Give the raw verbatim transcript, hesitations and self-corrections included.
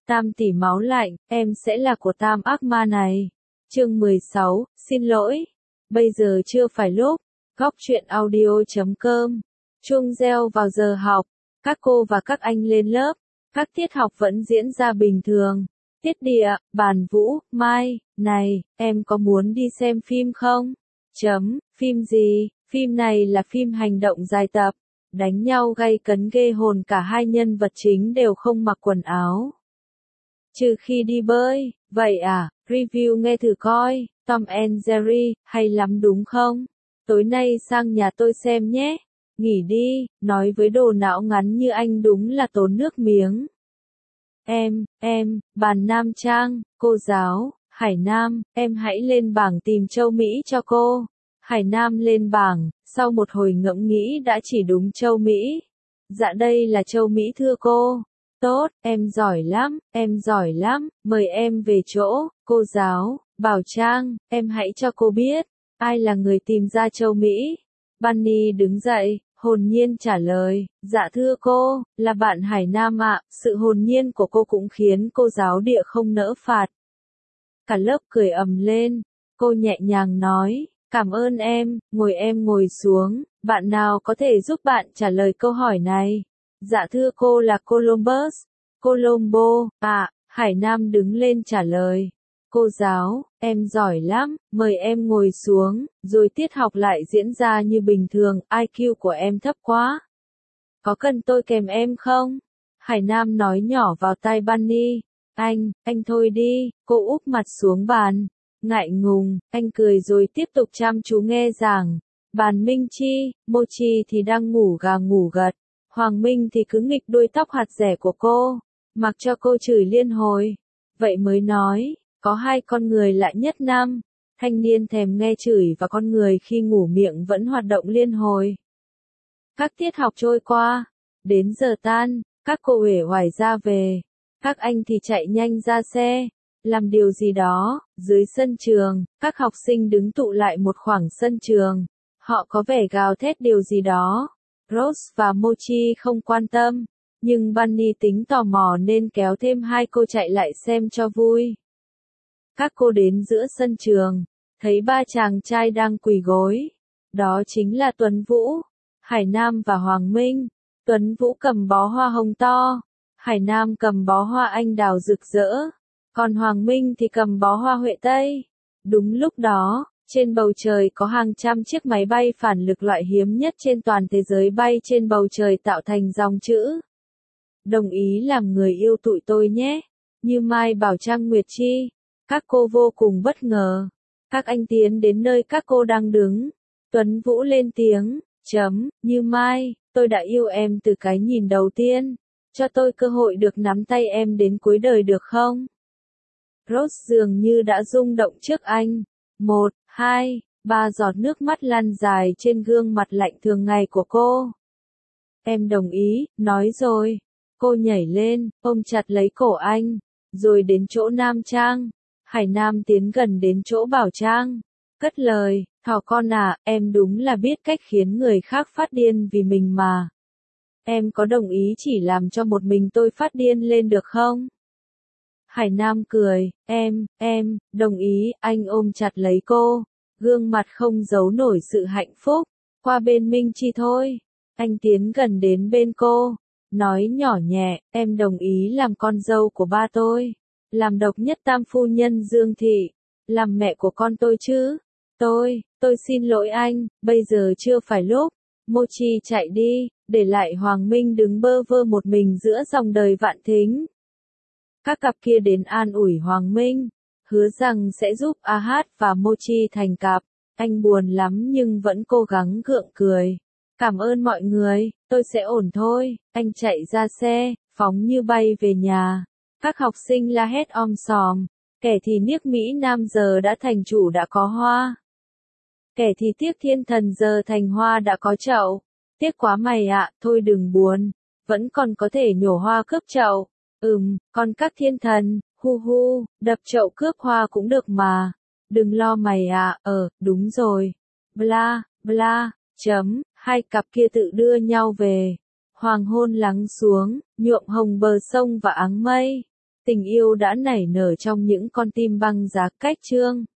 Tam tỷ máu lạnh, em sẽ là của tam ác ma này. Chương mười sáu, xin lỗi. Bây giờ chưa phải lúc. Góc truyện audio chấm com. Chuông reo vào giờ học. Các cô và các anh lên lớp. Các tiết học vẫn diễn ra bình thường. Tiết địa, bàn vũ, mai, này, em có muốn đi xem phim không? Chấm, phim gì? Phim này là phim hành động dài tập. Đánh nhau gay cấn ghê hồn, cả hai nhân vật chính đều không mặc quần áo. Trừ khi đi bơi. Vậy à, review nghe thử coi. Tom and Jerry, hay lắm đúng không? Tối nay sang nhà tôi xem nhé. Nghỉ đi, nói với đồ não ngắn như anh đúng là tốn nước miếng. Em, em, bàn Nam Trang, cô giáo, Hải Nam, em hãy lên bảng tìm châu Mỹ cho cô. Hải Nam lên bảng, sau một hồi ngẫm nghĩ đã chỉ đúng châu Mỹ. Dạ đây là châu Mỹ thưa cô. Tốt, em giỏi lắm, em giỏi lắm, mời em về chỗ. Cô giáo, Bảo Trang, em hãy cho cô biết, ai là người tìm ra châu Mỹ. Bunny đứng dậy, hồn nhiên trả lời, dạ thưa cô, là bạn Hải Nam ạ. Sự hồn nhiên của cô cũng khiến cô giáo địa không nỡ phạt. Cả lớp cười ầm lên, cô nhẹ nhàng nói, cảm ơn em, ngồi em ngồi xuống, bạn nào có thể giúp bạn trả lời câu hỏi này? Dạ thưa cô là Columbus. Colombo, à, Hải Nam đứng lên trả lời. Cô giáo, em giỏi lắm, mời em ngồi xuống, rồi tiết học lại diễn ra như bình thường, i kiu của em thấp quá. Có cần tôi kèm em không? Hải Nam nói nhỏ vào tai Bunny. Anh, anh thôi đi, cô úp mặt xuống bàn. Ngại ngùng, anh cười rồi tiếp tục chăm chú nghe giảng. Bàn Minh Chi, Mochi thì đang ngủ gà ngủ gật. Hoàng Minh thì cứ nghịch đuôi tóc hạt rẻ của cô, mặc cho cô chửi liên hồi. Vậy mới nói, có hai con người lạ nhất năm. Thanh niên thèm nghe chửi và con người khi ngủ miệng vẫn hoạt động liên hồi. Các tiết học trôi qua, đến giờ tan, các cô uể oải ra về. Các anh thì chạy nhanh ra xe, làm điều gì đó. Dưới sân trường, các học sinh đứng tụ lại một khoảng sân trường. Họ có vẻ gào thét điều gì đó. Rose và Mochi không quan tâm, nhưng Bunny tính tò mò nên kéo thêm hai cô chạy lại xem cho vui. Các cô đến giữa sân trường, thấy ba chàng trai đang quỳ gối. Đó chính là Tuấn Vũ, Hải Nam và Hoàng Minh. Tuấn Vũ cầm bó hoa hồng to, Hải Nam cầm bó hoa anh đào rực rỡ, còn Hoàng Minh thì cầm bó hoa huệ tây. Đúng lúc đó, trên bầu trời có hàng trăm chiếc máy bay phản lực loại hiếm nhất trên toàn thế giới bay trên bầu trời tạo thành dòng chữ. Đồng ý làm người yêu tụi tôi nhé. Như Mai, Bảo Trang, Nguyệt Chi. Các cô vô cùng bất ngờ. Các anh tiến đến nơi các cô đang đứng. Tuấn Vũ lên tiếng, chấm, Như Mai, tôi đã yêu em từ cái nhìn đầu tiên. Cho tôi cơ hội được nắm tay em đến cuối đời được không? Rose dường như đã rung động trước anh. Một, hai, ba giọt nước mắt lăn dài trên gương mặt lạnh thường ngày của cô. Em đồng ý, nói rồi. Cô nhảy lên, ôm chặt lấy cổ anh, rồi đến chỗ Nam Trang. Hải Nam tiến gần đến chỗ Bảo Trang, cất lời, thỏ con à, em đúng là biết cách khiến người khác phát điên vì mình mà. Em có đồng ý chỉ làm cho một mình tôi phát điên lên được không? Hải Nam cười, em, em, đồng ý. Anh ôm chặt lấy cô, gương mặt không giấu nổi sự hạnh phúc. Qua bên Minh Chi thôi. Anh tiến gần đến bên cô, nói nhỏ nhẹ, em đồng ý làm con dâu của ba tôi, làm độc nhất tam phu nhân Dương Thị, làm mẹ của con tôi chứ. Tôi, tôi xin lỗi anh, bây giờ chưa phải lúc. Mochi chạy đi, để lại Hoàng Minh đứng bơ vơ một mình giữa dòng đời vạn thính. Các cặp kia đến an ủi Hoàng Minh, hứa rằng sẽ giúp A Hát và Mochi thành cặp. Anh buồn lắm nhưng vẫn cố gắng gượng cười. Cảm ơn mọi người, tôi sẽ ổn thôi. Anh chạy ra xe, phóng như bay về nhà. Các học sinh la hét om sòm. Kẻ thì niếc Mỹ Nam giờ đã thành chủ đã có hoa. Kẻ thì tiếc thiên thần giờ thành hoa đã có chậu. Tiếc quá mày ạ, thôi đừng buồn. Vẫn còn có thể nhổ hoa cướp chậu. Ừm, còn các thiên thần, hu hu, đập chậu cướp hoa cũng được mà. Đừng lo mày ạ, ờ, đúng rồi. Bla, bla, chấm, hai cặp kia tự đưa nhau về. Hoàng hôn lắng xuống, nhuộm hồng bờ sông và áng mây. Tình yêu đã nảy nở trong những con tim băng giá cách chương.